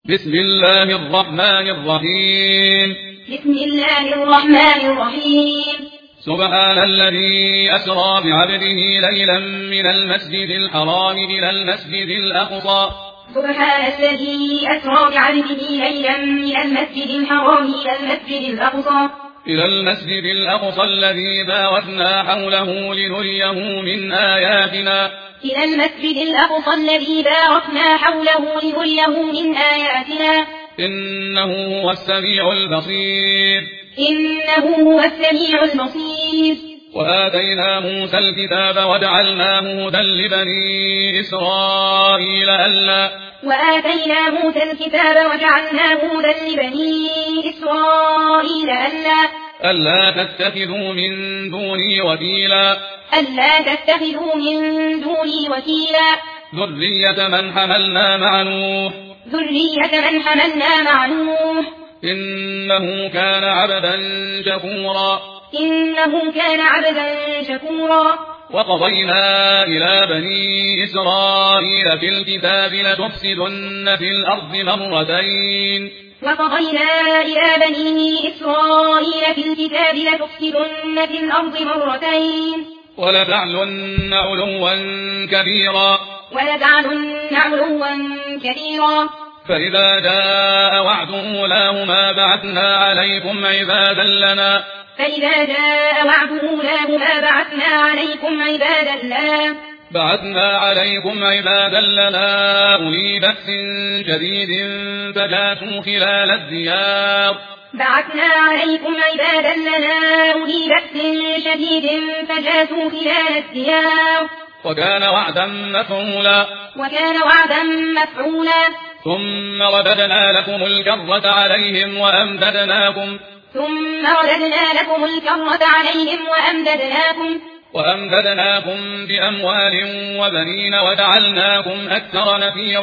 بسم الله الرحمن الرحيم. بسم الله الرحمن الرحيم. سبحان الذي أسرى بعبده ليلا من المسجد الحرام إلى المسجد الأقصى. سبحان الذي أسرى بعبده ليلا من المسجد الحرام إلى المسجد الأقصى. إلى المسجد الأقصى الذي باركنا حوله لنريه من آياتنا. إلى المسجد الأقصى الذي باركنا حوله لنريه من آياتنا. إنه هو السميع البصير. إنه هو السميع البصير. وآتينا موسى الكتاب وجعلناه هدى لبني إسرائيل وآتينا موسى الكتاب وجعلناه هدى لبني إسرائيل ألا تتخذوا من دوني وكيلا. ألا تتخذوا من دوني وكيلا. ذرية من حملنا مع نوح. ذرية من حملنا مع نوح. إنه كان عبدا شكورا. إنه كان عبدا شكورا. وقضينا إلى بني إسرائيل في الكتاب لتفسدن في الأرض مرتين. وقضينا إلى بني إسرائيل في الكتاب لتفسدن في الأرض مرتين. ولتعلن علوا كبيرا. ولتعلن علوا كبيرا. فإذا جاء وعد أولاهما بعثنا عليكم عبادا لنا. فإذا جاء وعد أولاهما بعثنا عليكم عبادا لنا أولي بأس شديد فجاسوا خلال الديار. بعثنا عليكم عبادا لنا أولي بأس شديد فجاسوا خلال الديار. وكان وعدا مفعولا. ثم رددنا لكم الكرة عليهم وأمددناكم بأموال وبنين وجعلناكم أكثر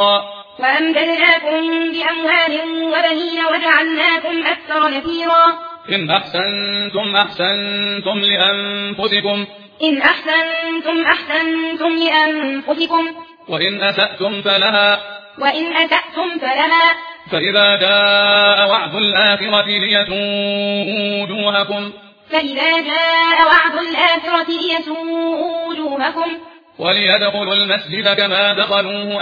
نفيرا. إن أحسنتم أحسنتم لأنفسكم. وإن أسأتم فلها. فإذا جاء وعد الآخرة ليسوءوا وجوهكم. وليدخلوا المسجد كما دخلوه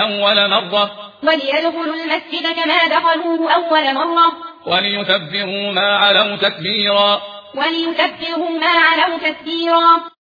أول مرة. وليتبروا ما علوا تتبيرا.